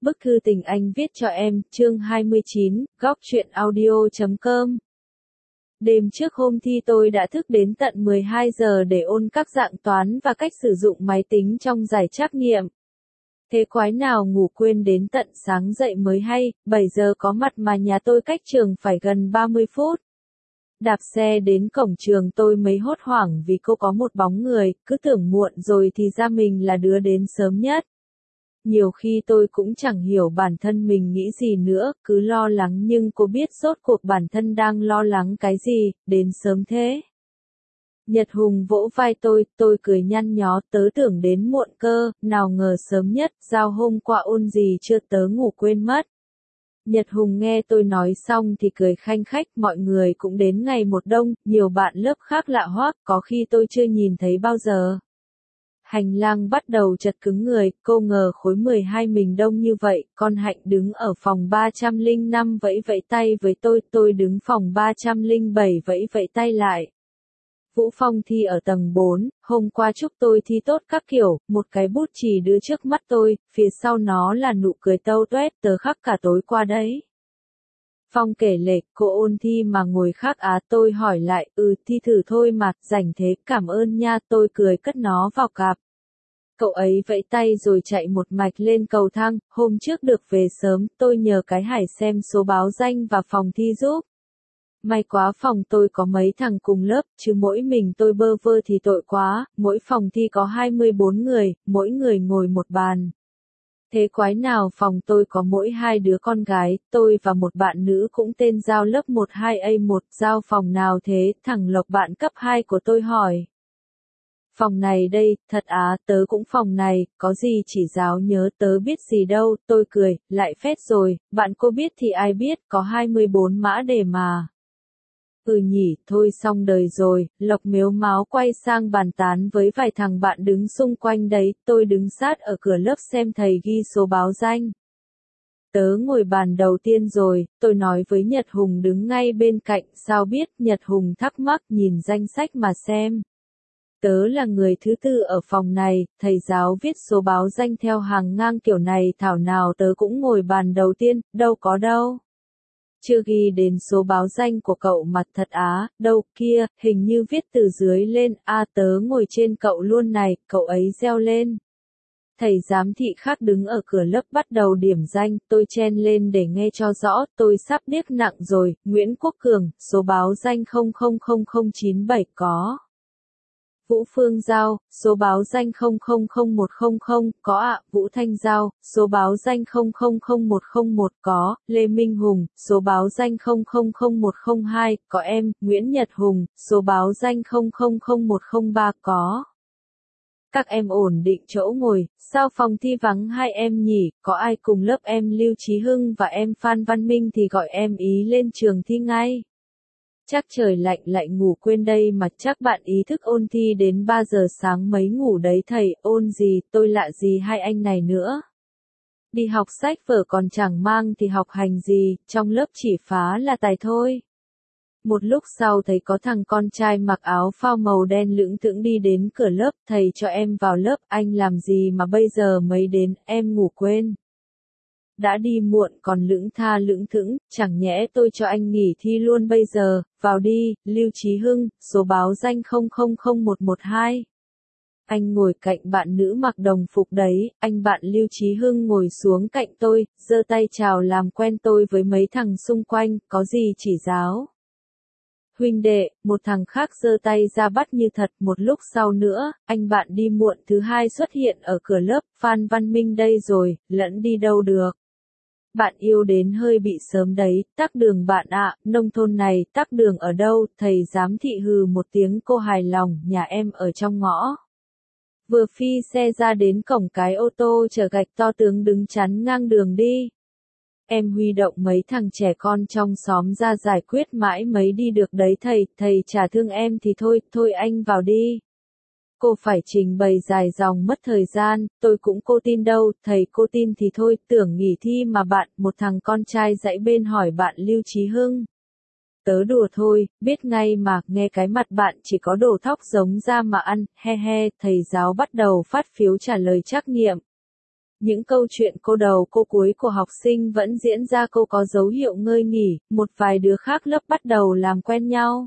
Bức thư tình anh viết cho em, chương 29, góc truyện audio.com. Đêm trước hôm thi tôi đã thức đến tận 12 giờ để ôn các dạng toán và cách sử dụng máy tính trong giải trắc nghiệm. Thế quái nào ngủ quên đến tận sáng dậy mới hay, 7 giờ có mặt mà nhà tôi cách trường phải gần 30 phút. Đạp xe đến cổng trường tôi mới hốt hoảng vì cô có một bóng người, cứ tưởng muộn rồi thì ra mình là đứa đến sớm nhất. Nhiều khi tôi cũng chẳng hiểu bản thân mình nghĩ gì nữa, cứ lo lắng nhưng cô biết rốt cuộc bản thân đang lo lắng cái gì, đến sớm thế. Nhật Hùng vỗ vai tôi cười nhăn nhó, tớ tưởng đến muộn cơ, nào ngờ sớm nhất, giao hôm qua ôn gì chưa tớ ngủ quên mất. Nhật Hùng nghe tôi nói xong thì cười khanh khách, mọi người cũng đến ngày một đông, nhiều bạn lớp khác lạ hoắc, có khi tôi chưa nhìn thấy bao giờ. Hành lang bắt đầu chật cứng người, cô ngờ khối 12 mình đông như vậy, con Hạnh đứng ở phòng 305 vẫy vẫy tay với tôi đứng phòng 307 vẫy vẫy tay lại. Vũ Phong thi ở tầng 4, hôm qua chúc tôi thi tốt các kiểu, một cái bút chì đưa trước mắt tôi, phía sau nó là nụ cười tâu tuét, tớ khắc cả tối qua đấy. Phong kể lể, cô ôn thi mà ngồi khác á, tôi hỏi lại, thi thử thôi mà, rảnh thế, cảm ơn nha, tôi cười cất nó vào cặp. Cậu ấy vẫy tay rồi chạy một mạch lên cầu thang, hôm trước được về sớm, tôi nhờ cái Hải xem số báo danh và phòng thi giúp. May quá phòng tôi có mấy thằng cùng lớp, chứ mỗi mình tôi bơ vơ thì tội quá, mỗi phòng thi có 24 người, mỗi người ngồi một bàn. Thế quái nào phòng tôi có mỗi 2 đứa con gái, tôi và một bạn nữ cũng tên Giao lớp 12A1, Giao phòng nào thế, thằng Lộc bạn cấp 2 của tôi hỏi. Phòng này đây, thật á, tớ cũng phòng này, có gì chỉ giáo nhớ, tớ biết gì đâu, tôi cười, lại phét rồi, bạn cô biết thì ai biết, có 24 mã đề mà. Nhỉ, thôi xong đời rồi, Lộc mếu máo quay sang bàn tán với vài thằng bạn đứng xung quanh đấy, tôi đứng sát ở cửa lớp xem thầy ghi số báo danh. Tớ ngồi bàn đầu tiên rồi, tôi nói với Nhật Hùng đứng ngay bên cạnh, sao biết, Nhật Hùng thắc mắc nhìn danh sách mà xem. Tớ là người thứ tư ở phòng này, thầy giáo viết số báo danh theo hàng ngang kiểu này, thảo nào tớ cũng ngồi bàn đầu tiên, đâu có đâu. Chưa ghi đến số báo danh của cậu mặt thật á, đâu kia, hình như viết từ dưới lên, tớ ngồi trên cậu luôn này, cậu ấy reo lên. Thầy giám thị khác đứng ở cửa lớp bắt đầu điểm danh, tôi chen lên để nghe cho rõ, tôi sắp điếc nặng rồi, Nguyễn Quốc Cường, số báo danh 000097 có. Vũ Phương Giao, số báo danh 000100, có ạ, Vũ Thanh Giao, số báo danh 000101 có, Lê Minh Hùng, số báo danh 000102, có em, Nguyễn Nhật Hùng, số báo danh 000103 có. Các em ổn định chỗ ngồi, sao phòng thi vắng 2 em nhỉ, có ai cùng lớp em Lưu Chí Hưng và em Phan Văn Minh thì gọi em ý lên trường thi ngay. Chắc trời lạnh lại ngủ quên đây mà chắc bạn ý thức ôn thi đến 3 giờ sáng mấy ngủ đấy thầy, ôn gì, tôi lạ gì hai anh này nữa. Đi học sách vở còn chẳng mang thì học hành gì, trong lớp chỉ phá là tài thôi. Một lúc sau thấy có thằng con trai mặc áo phao màu đen lững thững đi đến cửa lớp, thầy cho em vào lớp, anh làm gì mà bây giờ mới đến, em ngủ quên. Đã đi muộn còn lững thững, chẳng nhẽ tôi cho anh nghỉ thi luôn bây giờ, vào đi, Lưu Chí Hưng, số báo danh 000112. Anh ngồi cạnh bạn nữ mặc đồng phục đấy, anh bạn Lưu Chí Hưng ngồi xuống cạnh tôi, giơ tay chào làm quen tôi với mấy thằng xung quanh, có gì chỉ giáo. Huynh đệ, một thằng khác giơ tay ra bắt như thật, một lúc sau nữa, anh bạn đi muộn thứ hai xuất hiện ở cửa lớp, Phan Văn Minh đây rồi, lẫn đi đâu được. Bạn yêu đến hơi bị sớm đấy, tắc đường bạn ạ, nông thôn này, tắc đường ở đâu, thầy giám thị hừ một tiếng cô hài lòng, nhà em ở trong ngõ. Vừa phi xe ra đến cổng cái ô tô chở gạch to tướng đứng chắn ngang đường đi. Em huy động mấy thằng trẻ con trong xóm ra giải quyết mãi mới đi được đấy thầy chả thương em thì thôi anh vào đi. Cô phải trình bày dài dòng mất thời gian, tôi cũng cô tin đâu, thầy cô tin thì thôi, tưởng nghỉ thi mà bạn, một thằng con trai dãy bên hỏi bạn Lưu Chí Hưng. Tớ đùa thôi, biết ngay mà, nghe cái mặt bạn chỉ có đồ thóc giống ra mà ăn, he he, thầy giáo bắt đầu phát phiếu trả lời trắc nghiệm. Những câu chuyện cô đầu cô cuối của học sinh vẫn diễn ra, cô có dấu hiệu ngơi nghỉ, một vài đứa khác lớp bắt đầu làm quen nhau.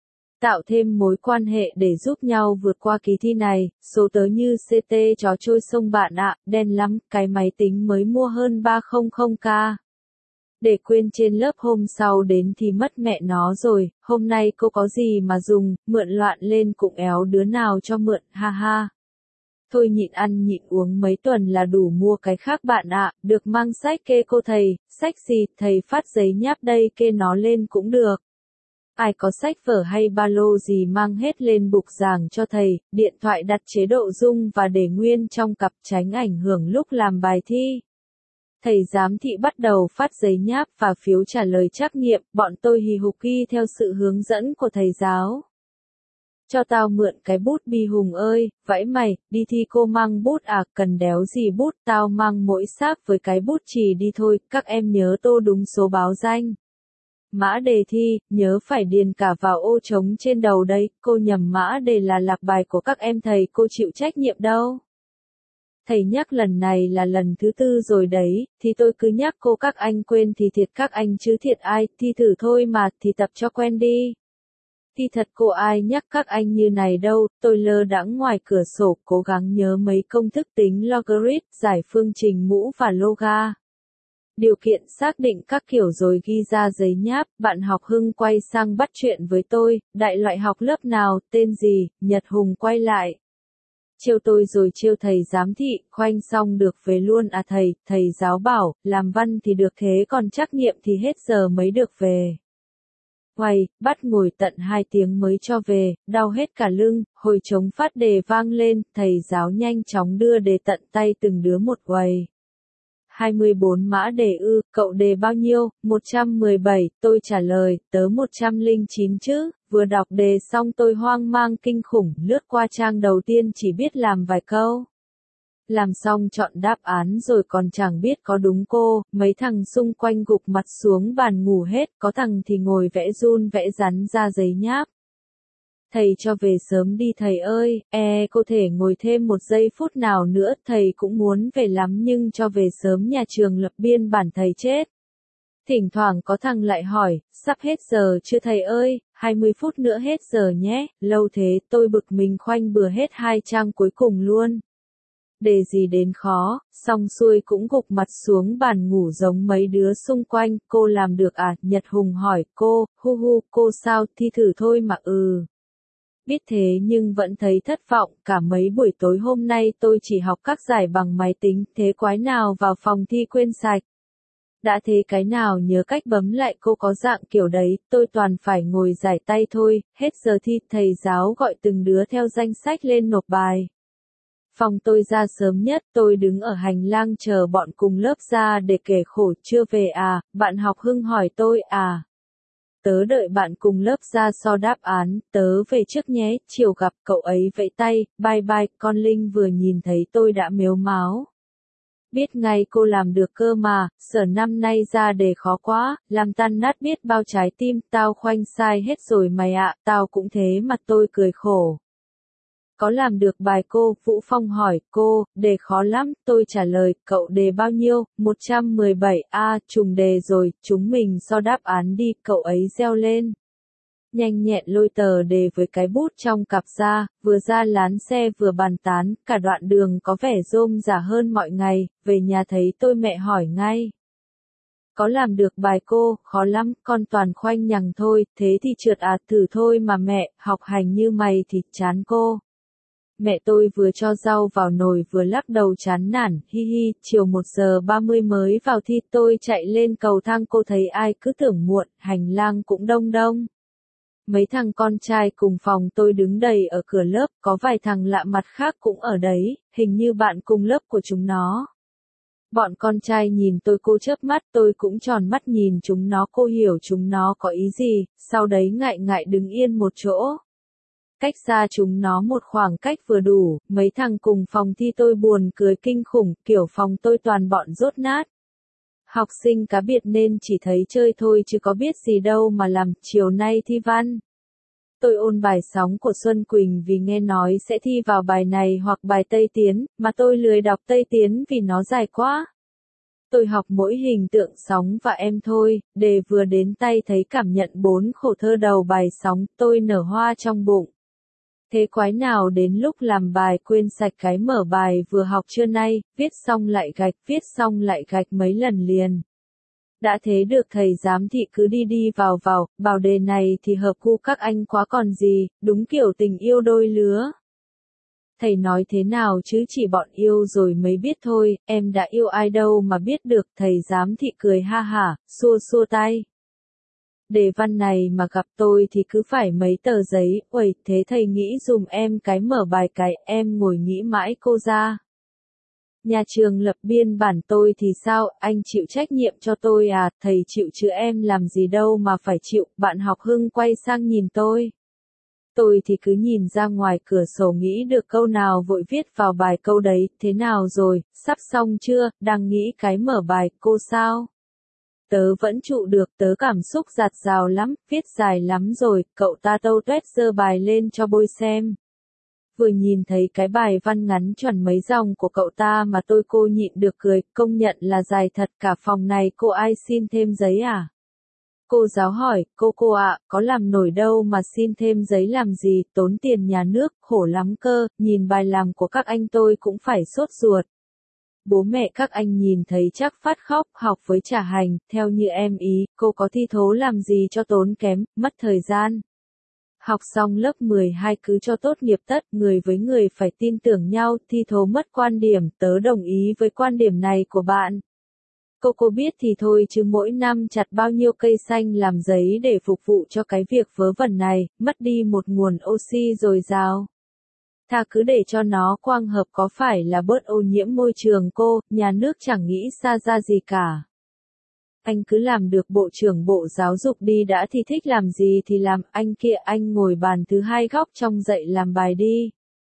Tạo thêm mối quan hệ để giúp nhau vượt qua kỳ thi này, số tớ như CT chó trôi sông bạn ạ, đen lắm, cái máy tính mới mua hơn 300k. Để quên trên lớp hôm sau đến thì mất mẹ nó rồi, hôm nay cô có gì mà dùng, mượn loạn lên cũng éo đứa nào cho mượn, ha ha. Thôi nhịn ăn nhịn uống mấy tuần là đủ mua cái khác bạn ạ, được mang sách kê cô thầy, sách gì, thầy phát giấy nháp đây kê nó lên cũng được. Ai có sách vở hay ba lô gì mang hết lên bục giảng cho thầy, điện thoại đặt chế độ rung và để nguyên trong cặp tránh ảnh hưởng lúc làm bài thi. Thầy giám thị bắt đầu phát giấy nháp và phiếu trả lời trắc nghiệm, bọn tôi hì hục ghi theo sự hướng dẫn của thầy giáo. Cho tao mượn cái bút bi Hùng ơi, vãi mày, đi thi cô mang bút à, cần đéo gì bút, tao mang mỗi sáp với cái bút chì đi thôi, các em nhớ tô đúng số báo danh. Mã đề thi, nhớ phải điền cả vào ô trống trên đầu đây, cô nhầm mã đề là lạc bài của các em thầy, cô chịu trách nhiệm đâu. Thầy nhắc lần này là lần thứ 4 rồi đấy, thì tôi cứ nhắc cô các anh quên thì thiệt các anh chứ thiệt ai, thi thử thôi mà, thì tập cho quen đi. Thì thật cô ai nhắc các anh như này đâu, tôi lơ đãng ngoài cửa sổ cố gắng nhớ mấy công thức tính logarit, giải phương trình mũ và loga. Điều kiện xác định các kiểu rồi ghi ra giấy nháp, bạn học Hưng quay sang bắt chuyện với tôi, đại loại học lớp nào, tên gì, Nhật Hùng quay lại. Trêu tôi rồi trêu thầy giám thị, khoanh xong được về luôn à thầy giáo bảo, làm văn thì được thế còn trắc nghiệm thì hết giờ mới được về. Hoài, bắt ngồi tận 2 tiếng mới cho về, đau hết cả lưng, hồi trống phát đề vang lên, thầy giáo nhanh chóng đưa đề tận tay từng đứa một quầy. 24 mã đề ư, cậu đề bao nhiêu? 117, tôi trả lời, tớ 109 chứ, vừa đọc đề xong tôi hoang mang kinh khủng, lướt qua trang đầu tiên chỉ biết làm vài câu. Làm xong chọn đáp án rồi còn chẳng biết có đúng cô, mấy thằng xung quanh gục mặt xuống bàn ngủ hết, có thằng thì ngồi vẽ run vẽ rắn ra giấy nháp. Thầy cho về sớm đi thầy ơi, cô thể ngồi thêm 1 giây phút nào nữa, thầy cũng muốn về lắm nhưng cho về sớm nhà trường lập biên bản thầy chết. Thỉnh thoảng có thằng lại hỏi, sắp hết giờ chưa thầy ơi, 20 phút nữa hết giờ nhé, lâu thế tôi bực mình khoanh bừa hết 2 trang cuối cùng luôn. Đề gì đến khó, xong xuôi cũng gục mặt xuống bàn ngủ giống mấy đứa xung quanh, cô làm được à, Nhật Hùng hỏi cô, cô sao, thi thử thôi mà Biết thế nhưng vẫn thấy thất vọng, cả mấy buổi tối hôm nay tôi chỉ học các giải bằng máy tính, thế quái nào vào phòng thi quên sạch. Đã thế cái nào nhớ cách bấm lại cô có dạng kiểu đấy, tôi toàn phải ngồi giải tay thôi, hết giờ thi, thầy giáo gọi từng đứa theo danh sách lên nộp bài. Phòng tôi ra sớm nhất, tôi đứng ở hành lang chờ bọn cùng lớp ra để kể khổ chưa về à, bạn học Hưng hỏi tôi à. Tớ đợi bạn cùng lớp ra so đáp án, tớ về trước nhé, chiều gặp cậu ấy vẫy tay, bye bye, con Linh vừa nhìn thấy tôi đã mếu máo. Biết ngay cô làm được cơ mà, sở năm nay ra đề khó quá, làm tan nát biết bao trái tim, tao khoanh sai hết rồi mày ạ, tao cũng thế mà tôi cười khổ. Có làm được bài cô, Vũ Phong hỏi, cô, đề khó lắm, tôi trả lời, cậu đề bao nhiêu, 117, trùng đề rồi, chúng mình so đáp án đi, cậu ấy reo lên. Nhanh nhẹn lôi tờ đề với cái bút trong cặp ra, vừa ra lán xe vừa bàn tán, cả đoạn đường có vẻ rôm rả hơn mọi ngày, về nhà thấy tôi mẹ hỏi ngay. Có làm được bài cô, khó lắm, con toàn khoanh nhằng thôi, thế thì trượt à, thử thôi mà mẹ, học hành như mày thì chán cô. Mẹ tôi vừa cho rau vào nồi vừa lắc đầu chán nản, hi hi, chiều 1:30 mới vào thi tôi chạy lên cầu thang cô thấy ai cứ tưởng muộn, hành lang cũng đông đông. Mấy thằng con trai cùng phòng tôi đứng đầy ở cửa lớp, có vài thằng lạ mặt khác cũng ở đấy, hình như bạn cùng lớp của chúng nó. Bọn con trai nhìn tôi cô chớp mắt, tôi cũng tròn mắt nhìn chúng nó cô hiểu chúng nó có ý gì, sau đấy ngại ngại đứng yên một chỗ. Cách xa chúng nó một khoảng cách vừa đủ, mấy thằng cùng phòng thi tôi buồn cười kinh khủng, kiểu phòng tôi toàn bọn dốt nát. Học sinh cá biệt nên chỉ thấy chơi thôi chứ có biết gì đâu mà làm, chiều nay thi văn. Tôi ôn bài Sóng của Xuân Quỳnh vì nghe nói sẽ thi vào bài này hoặc bài Tây Tiến, mà tôi lười đọc Tây Tiến vì nó dài quá. Tôi học mỗi hình tượng sóng và em thôi, đề vừa đến tay thấy cảm nhận 4 khổ thơ đầu bài Sóng, tôi nở hoa trong bụng. Thế quái nào đến lúc làm bài quên sạch cái mở bài vừa học trưa nay, viết xong lại gạch mấy lần liền. Đã thế được thầy giám thị cứ đi đi vào, bảo đề này thì hợp gu các anh quá còn gì, đúng kiểu tình yêu đôi lứa. Thầy nói thế nào chứ chỉ bọn yêu rồi mới biết thôi, em đã yêu ai đâu mà biết được, thầy giám thị cười ha hả, xua tay. Đề văn này mà gặp tôi thì cứ phải mấy tờ giấy, uầy, thế thầy nghĩ dùm em cái mở bài cái, em ngồi nghĩ mãi cô ra. Nhà trường lập biên bản tôi thì sao, anh chịu trách nhiệm cho tôi à, thầy chịu chứ em làm gì đâu mà phải chịu, bạn học Hưng quay sang nhìn tôi. Tôi thì cứ nhìn ra ngoài cửa sổ nghĩ được câu nào vội viết vào bài câu đấy, thế nào rồi, sắp xong chưa, đang nghĩ cái mở bài, cô sao? Tớ vẫn trụ được, tớ cảm xúc dạt dào lắm, viết dài lắm rồi, cậu ta tâu tuét giơ bài lên cho bôi xem. Vừa nhìn thấy cái bài văn ngắn chuẩn mấy dòng của cậu ta mà cô nhịn được cười, công nhận là dài thật, cả phòng này cô ai xin thêm giấy à? Cô giáo hỏi, cô ạ, có làm nổi đâu mà xin thêm giấy làm gì, tốn tiền nhà nước, khổ lắm cơ, nhìn bài làm của các anh tôi cũng phải sốt ruột. Bố mẹ các anh nhìn thấy chắc phát khóc, học với trả hành, theo như em ý, cô có thi thố làm gì cho tốn kém, mất thời gian. Học xong lớp 12 cứ cho tốt nghiệp tất, người với người phải tin tưởng nhau, thi thố mất quan điểm, tớ đồng ý với quan điểm này của bạn. Cô biết thì thôi chứ mỗi năm chặt bao nhiêu cây xanh làm giấy để phục vụ cho cái việc vớ vẩn này, mất đi một nguồn oxy dồi dào. Thà cứ để cho nó quang hợp có phải là bớt ô nhiễm môi trường cô, nhà nước chẳng nghĩ xa ra gì cả. Anh cứ làm được bộ trưởng bộ giáo dục đi đã thì thích làm gì thì làm, anh kia anh ngồi bàn thứ hai góc trong dậy làm bài đi.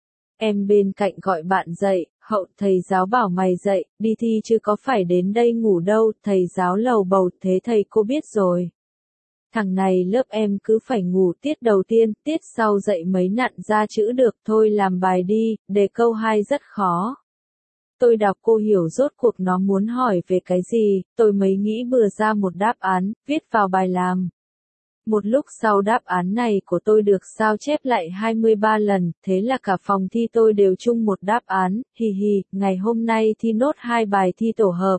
Em bên cạnh gọi bạn dậy, hậu thầy giáo bảo mày dậy, đi thi chứ có phải đến đây ngủ đâu, thầy giáo lầu bầu thế thầy cô biết rồi. Thằng này lớp em cứ phải ngủ tiết đầu tiên, tiết sau dậy mấy nặn ra chữ được thôi làm bài đi, đề câu 2 rất khó. Tôi đọc cô hiểu rốt cuộc nó muốn hỏi về cái gì, tôi mới nghĩ bừa ra một đáp án, viết vào bài làm. Một lúc sau đáp án này của tôi được sao chép lại 23 lần, thế là cả phòng thi tôi đều chung một đáp án, hì hì, ngày hôm nay thi nốt 2 bài thi tổ hợp.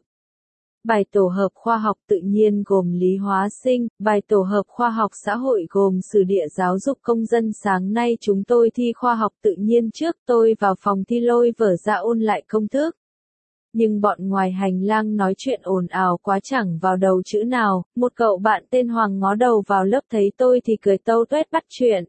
Bài tổ hợp khoa học tự nhiên gồm lý hóa sinh, bài tổ hợp khoa học xã hội gồm sử địa giáo dục công dân. Sáng nay chúng tôi thi khoa học tự nhiên trước, tôi vào phòng thi lôi vở ra ôn lại công thức. Nhưng bọn ngoài hành lang nói chuyện ồn ào quá chẳng vào đầu chữ nào, một cậu bạn tên Hoàng ngó đầu vào lớp thấy tôi thì cười tâu tuét bắt chuyện.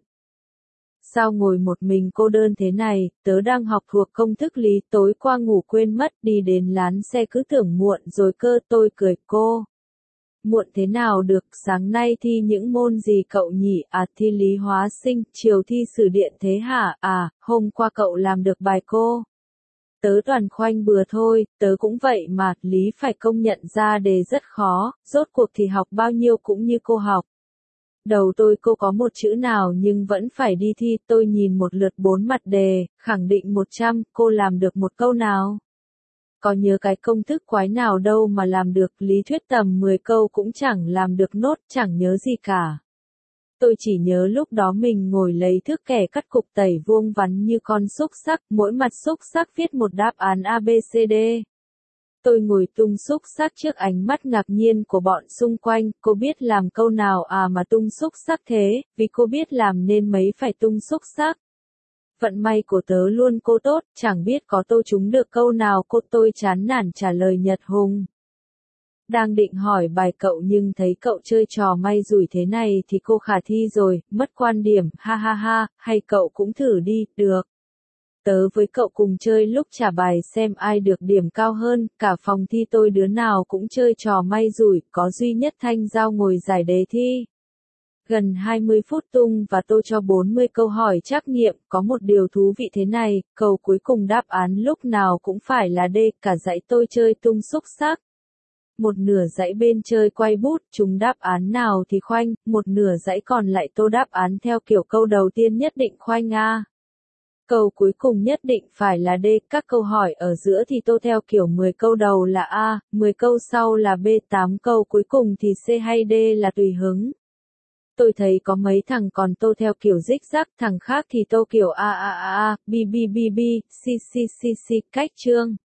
Sao ngồi một mình cô đơn thế này, tớ đang học thuộc công thức lý, tối qua ngủ quên mất, đi đến lán xe cứ tưởng muộn rồi cơ, tôi cười cô. Muộn thế nào được, sáng nay thi những môn gì cậu nhỉ, à thi lý hóa sinh, chiều thi sử điện thế hả, à, hôm qua cậu làm được bài cô. Tớ toàn khoanh bừa thôi, tớ cũng vậy mà, lý phải công nhận ra đề rất khó, rốt cuộc thì học bao nhiêu cũng như cô học. Đầu tôi cô có một chữ nào nhưng vẫn phải đi thi, tôi nhìn một lượt 4 mặt đề, khẳng định 100, cô làm được một câu nào? Có nhớ cái công thức quái nào đâu mà làm được, lý thuyết tầm 10 câu cũng chẳng làm được nốt, chẳng nhớ gì cả. Tôi chỉ nhớ lúc đó mình ngồi lấy thước kẻ cắt cục tẩy vuông vắn như con xúc xắc, mỗi mặt xúc xắc viết một đáp án ABCD. Tôi ngồi tung xúc xắc trước ánh mắt ngạc nhiên của bọn xung quanh, cô biết làm câu nào à mà tung xúc xắc thế, vì cô biết làm nên mấy phải tung xúc xắc. Vận may của tớ luôn cô tốt, chẳng biết có tô trúng được câu nào cô, tôi chán nản trả lời Nhật Hùng. Đang định hỏi bài cậu nhưng thấy cậu chơi trò may rủi thế này thì cô khả thi rồi, mất quan điểm, ha ha ha, hay cậu cũng thử đi, được. Tớ với cậu cùng chơi lúc trả bài xem ai được điểm cao hơn, cả phòng thi tôi đứa nào cũng chơi trò may rủi, có duy nhất Thanh Giao ngồi giải đề thi. Gần 20 phút tung và tôi cho 40 câu hỏi trắc nghiệm, có một điều thú vị thế này, câu cuối cùng đáp án lúc nào cũng phải là D, cả dãy tôi chơi tung xúc xắc. một nửa dãy bên chơi quay bút, chúng đáp án nào thì khoanh, một nửa dãy còn lại tô đáp án theo kiểu câu đầu tiên nhất định khoanh A. Câu cuối cùng nhất định phải là D, các câu hỏi ở giữa thì tô theo kiểu 10 câu đầu là A, 10 câu sau là B, 8 câu cuối cùng thì C hay D là tùy hứng. Tôi thấy có mấy thằng còn tô theo kiểu rích rắc, thằng khác thì tô kiểu A, B, B, B, B, C, C, C, C, cách chương.